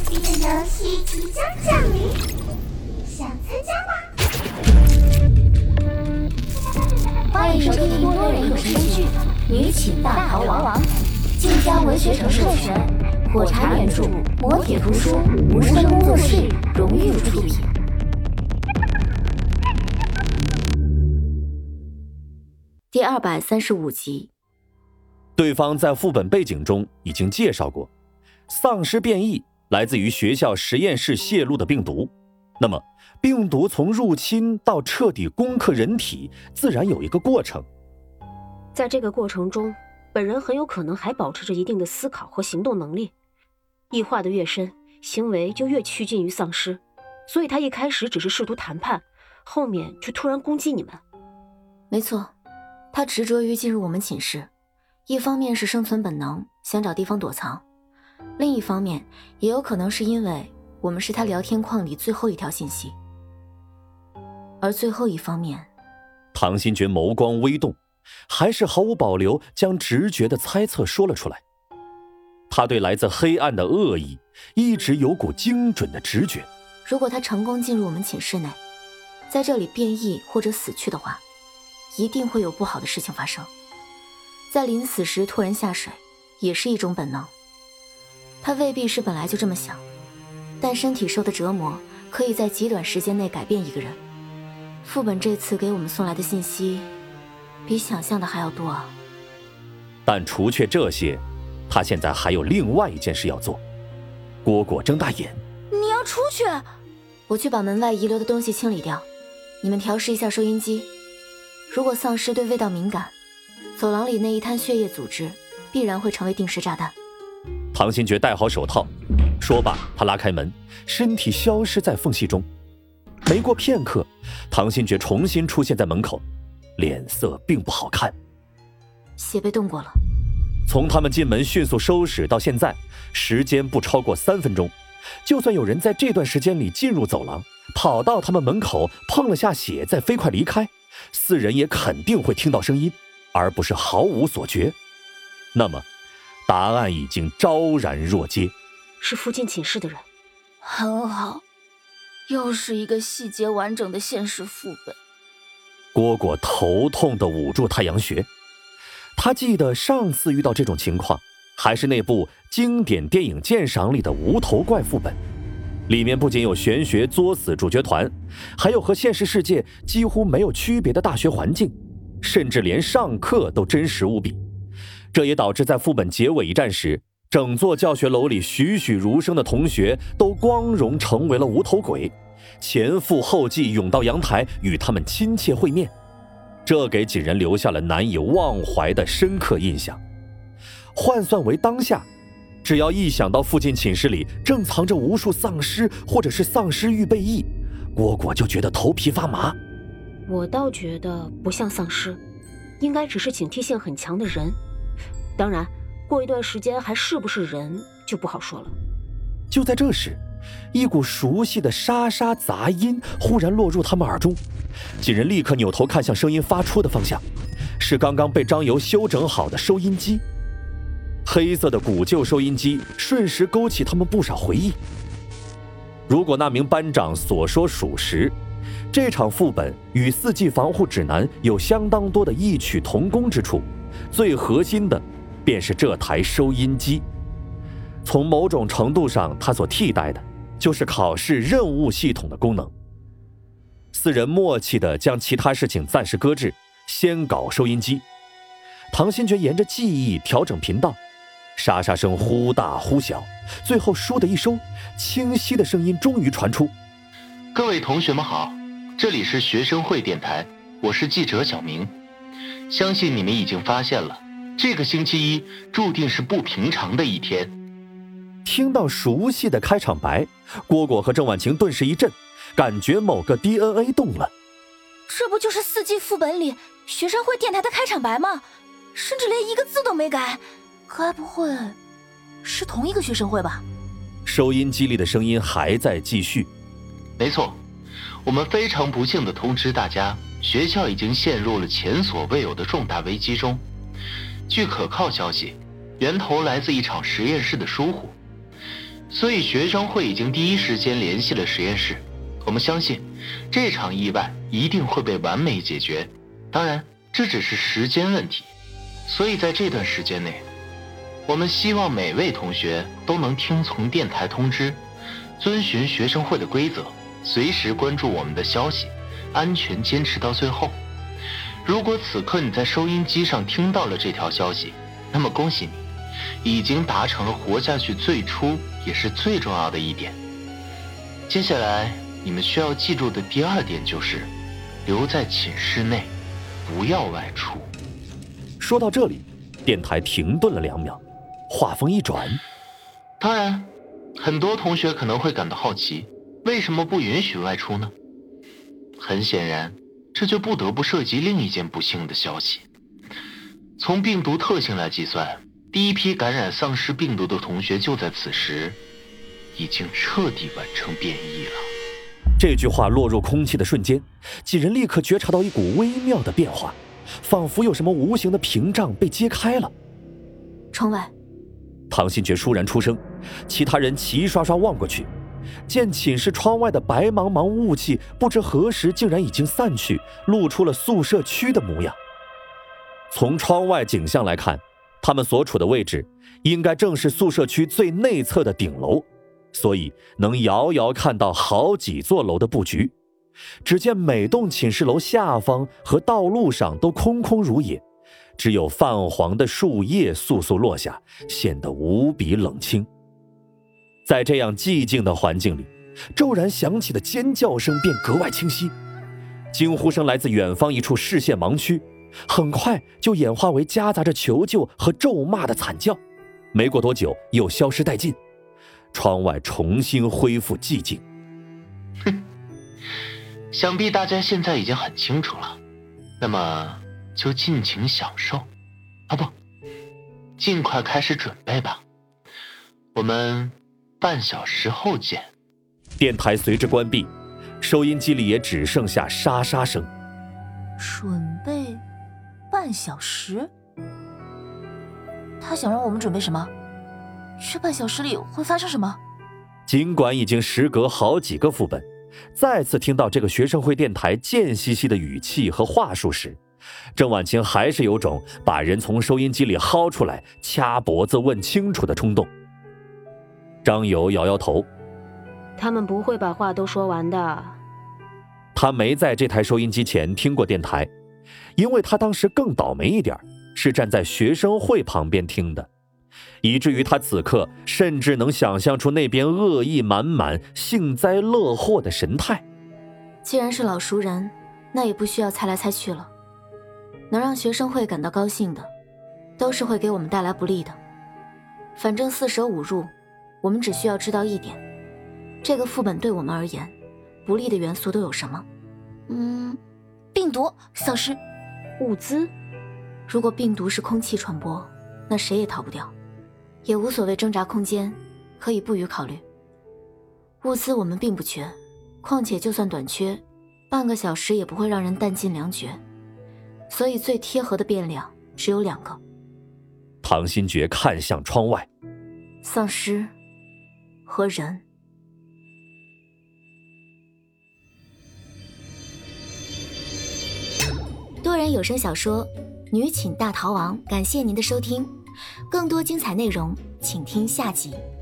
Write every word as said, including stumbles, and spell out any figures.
这个游戏即将降临，想参加吗？ 欢迎收听多人有声剧《女寝大逃亡》，晋江文学城授权，火柴原著，磨铁图书，无声工作室荣誉出品。第二百三十五集。 对方在副本背景中已经介绍过，丧尸变异来自于学校实验室泄露的病毒。那么病毒从入侵到彻底攻克人体，自然有一个过程。 在这个过程中，本人很有可能还保持着一定的思考和行动能力。异化的越深，行为就越趋近于丧尸，所以他一开始只是试图谈判，后面却突然攻击你们。 没错，他执着于进入我们寝室，一方面是生存本能，想找地方躲藏，另一方面也有可能是因为我们是他聊天框里最后一条信息。而最后一方面， 唐新觉眸光微动，还是毫无保留将直觉的猜测说了出来。他对来自黑暗的恶意一直有股精准的直觉。 如果他成功进入我们寝室内，在这里变异或者死去的话，一定会有不好的事情发生。在临死时突然下水也是一种本能，他未必是本来就这么想，但身体受的折磨可以在极短时间内改变一个人。副本这次给我们送来的信息比想象的还要多啊。 但除却这些，他现在还有另外一件事要做。蝈蝈睁大眼， 你要出去？我去把门外遗留的东西清理掉，你们调试一下收音机。如果丧尸对味道敏感，走廊里那一滩血液组织必然会成为定时炸弹。 唐新觉戴好手套，说罢他拉开门，身体消失在缝隙中。没过片刻，唐新觉重新出现在门口，脸色并不好看。 血被动过了。 从他们进门迅速收拾到现在，时间不超过三分钟。就算有人在这段时间里进入走廊，跑到他们门口碰了下血再飞快离开，四人也肯定会听到声音，而不是毫无所觉。那么答案已经昭然若揭， 是附近寝室的人。 很好，又是一个细节完整的现实副本。 蝈蝈头痛地捂住太阳穴。他记得上次遇到这种情况，还是那部经典电影鉴赏里的无头怪副本，里面不仅有玄学作死主角团，还有和现实世界几乎没有区别的大学环境，甚至连上课都真实无比。这也导致在副本结尾一战时，整座教学楼里栩栩如生的同学都光荣成为了无头鬼，前赴后继涌到阳台与他们亲切会面，这给几人留下了难以忘怀的深刻印象。换算为当下，只要一想到附近寝室里正藏着无数丧尸或者是丧尸预备役，蝈蝈就觉得头皮发麻。 我倒觉得不像丧尸，应该只是警惕性很强的人。当然过一段时间还是不是人就不好说了。 就在这时，一股熟悉的沙沙杂音忽然落入他们耳中，几人立刻扭头看向声音发出的方向，是刚刚被张游修整好的收音机。黑色的古旧收音机瞬时勾起他们不少回忆。如果那名班长所说属实，这场副本与四季防护指南有相当多的异曲同工之处，最核心的便是这台收音机。从某种程度上，它所替代的就是考试任务系统的功能。四人默契地将其他事情暂时搁置，先搞收音机。唐新觉沿着记忆调整频道，沙沙声忽大忽小，最后倏的一收，清晰的声音终于传出。 各位同学们好，这里是学生会电台，我是记者小明。相信你们已经发现了，这个星期一注定是不平常的一天。 听到熟悉的开场白，蝈蝈和郑婉晴顿时一震，感觉某个 D N A 动了。 这不就是四季副本里学生会电台的开场白吗？甚至连一个字都没改，该不会是同一个学生会吧？ 收音机里的声音还在继续。 没错，我们非常不幸地通知大家，学校已经陷入了前所未有的重大危机中。据可靠消息，源头来自一场实验室的疏忽。 所以学生会已经第一时间联系了实验室。我们相信这场意外一定会被完美解决，当然这只是时间问题。所以在这段时间内，我们希望每位同学都能听从电台通知，遵循学生会的规则，随时关注我们的消息，安全坚持到最后。如果此刻你在收音机上听到了这条消息，那么恭喜你，已经达成了活下去最初也是最重要的一点。接下来你们需要记住的第二点就是留在寝室内，不要外出。 说到这里，电台停顿了两秒，话锋一转。 当然，很多同学可能会感到好奇，为什么不允许外出呢？很显然，这就不得不涉及另一件不幸的消息。从病毒特性来计算，第一批感染丧尸病毒的同学就在此时已经彻底完成变异了。 这句话落入空气的瞬间，几人立刻觉察到一股微妙的变化，仿佛有什么无形的屏障被揭开了。 窗外， 唐新觉倏然出声，其他人齐刷刷望过去，见寝室窗外的白茫茫雾气不知何时竟然已经散去，露出了宿舍区的模样。从窗外景象来看，他们所处的位置应该正是宿舍区最内侧的顶楼，所以能遥遥看到好几座楼的布局。只见每栋寝室楼下方和道路上都空空如也，只有泛黄的树叶簌簌落下，显得无比冷清。在这样寂静的环境里，骤然响起的尖叫声便格外清晰，惊呼声来自远方一处视线盲区，很快就演化为夹杂着求救和咒骂的惨叫，没过多久又消失殆尽。窗外重新恢复寂静。 哼，想必大家现在已经很清楚了，那么就尽情享受，啊不，尽快开始准备吧。我们半小时后见。 电台随之关闭，收音机里也只剩下沙沙声。 准备半小时？他想让我们准备什么？这半小时里会发生什么？ 尽管已经时隔好几个副本，再次听到这个学生会电台贱兮兮的语气和话术时，郑婉晴还是有种把人从收音机里薅出来掐脖子问清楚的冲动。张游摇摇头， 他们不会把话都说完的。 他没在这台收音机前听过电台，因为他当时更倒霉一点，是站在学生会旁边听的，以至于他此刻甚至能想象出那边恶意满满、幸灾乐祸的神态。 既然是老熟人，那也不需要猜来猜去了。能让学生会感到高兴的，都是会给我们带来不利的。反正四舍五入，我们只需要知道一点，这个副本对我们而言，不利的元素都有什么？ 嗯，病毒、丧尸、 物资。 如果病毒是空气传播，那谁也逃不掉，也无所谓挣扎空间，可以不予考虑。物资我们并不缺，况且就算短缺，半个小时也不会让人弹尽粮绝，所以最贴合的变量只有两个。 唐新觉看向窗外， 丧尸和人。多人有声小说《女寝大逃亡》，感谢您的收听，更多精彩内容请听下集。